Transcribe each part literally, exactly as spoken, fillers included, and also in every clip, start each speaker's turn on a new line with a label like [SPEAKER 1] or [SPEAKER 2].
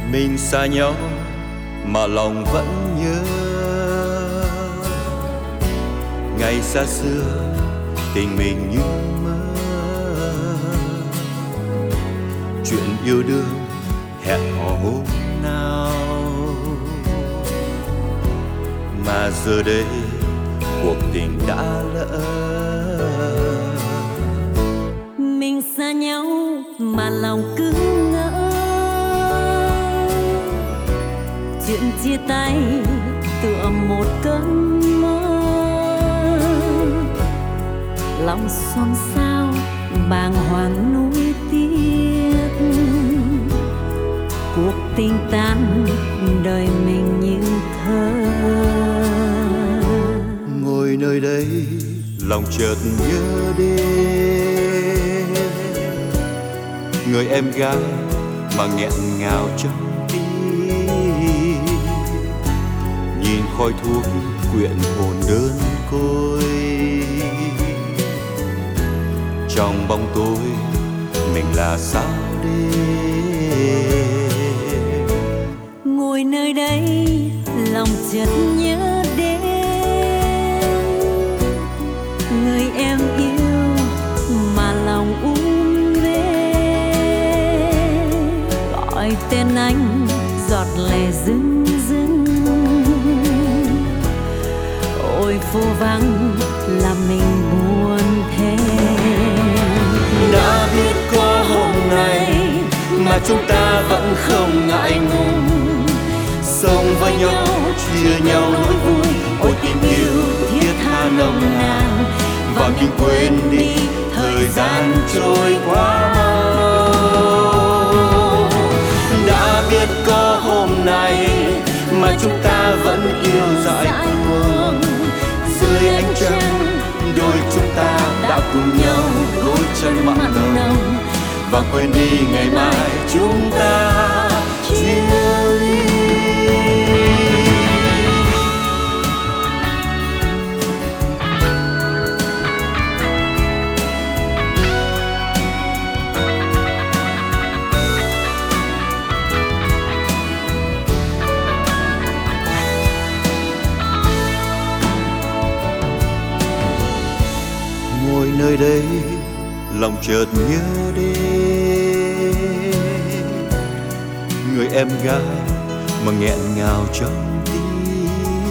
[SPEAKER 1] Mình xa nhau mà lòng vẫn nhớ ngày xa xưa tình mình như mơ. Chuyện yêu đương hẹn hò hôm nào mà giờ đây cuộc tình đã lỡ.
[SPEAKER 2] Mình xa nhau mà lòng cứ ngỡ chuyện chia tay tựa một cơn mơ. Lòng xôn xao bàng hoàng nuối tiếc, cuộc tình tan đời mình như thơ.
[SPEAKER 1] Ngồi nơi đây lòng chợt nhớ đến người em gái mà nghẹn ngào trong tim. Nhìn khói thuốc quyện hồn đơn côi, trong bóng tối mình là sao đêm.
[SPEAKER 2] Ngồi nơi đây lòng chợt nhớ đến người em yêu mà lòng um về, gọi tên anh giọt lệ rưng rưng. Ôi phố vắng làm mình buồn thêm.
[SPEAKER 1] Đã biết có hôm nay mà chúng ta vẫn không ngại ngùng, sống với nhau chia nhau nỗi vui. Ôi tình yêu thiết tha nồng nàn, và mình quên đi thời gian trôi qua mau. Đã biết có hôm nay mà chúng ta vẫn yêu dại cuồng, dưới ánh trăng đôi chúng ta đã cùng nhau đôi chân mặn nồng, và quên đi ngày mai chúng ta chia ly. Ngồi nơi đây lòng chợt nhớ đến người em gái mà nghẹn ngào trong tim.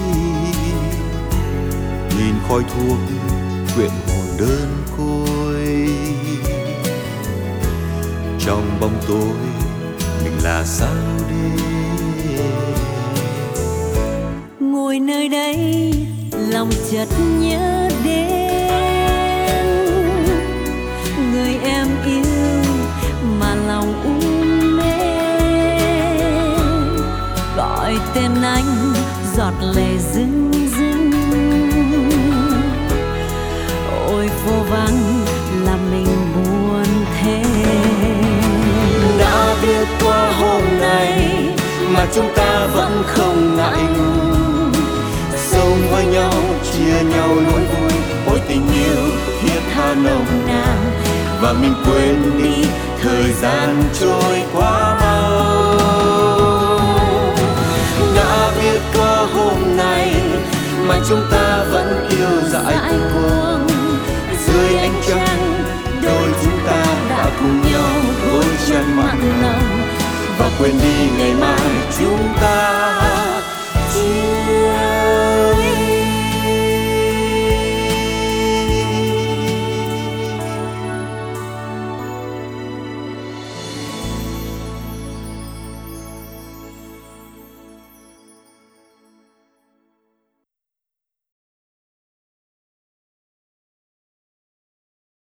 [SPEAKER 1] Nhìn khói thuốc quyện hồn đơn côi, trong bóng tối mình là sao đêm.
[SPEAKER 2] Ngồi nơi đây lòng chợt nhớ đến người em yêu mà lòng um mê, gọi tên anh giọt lệ rưng rưng. Ôi phố vắng làm mình buồn thêm.
[SPEAKER 1] Đã biết qua hôm nay mà chúng ta vẫn không ngại ngùng, sống với nhau chia nhau nỗi vui. Ôi tình yêu thiết tha nồng nàn, và mình quên đi thời gian trôi qua mau. Đã biết có hôm nay mà chúng ta vẫn yêu dại cuồng, dưới ánh trăng đôi chúng ta đã cùng nhau đôi chân mặn nồng, và quên đi ngày mai chúng ta chia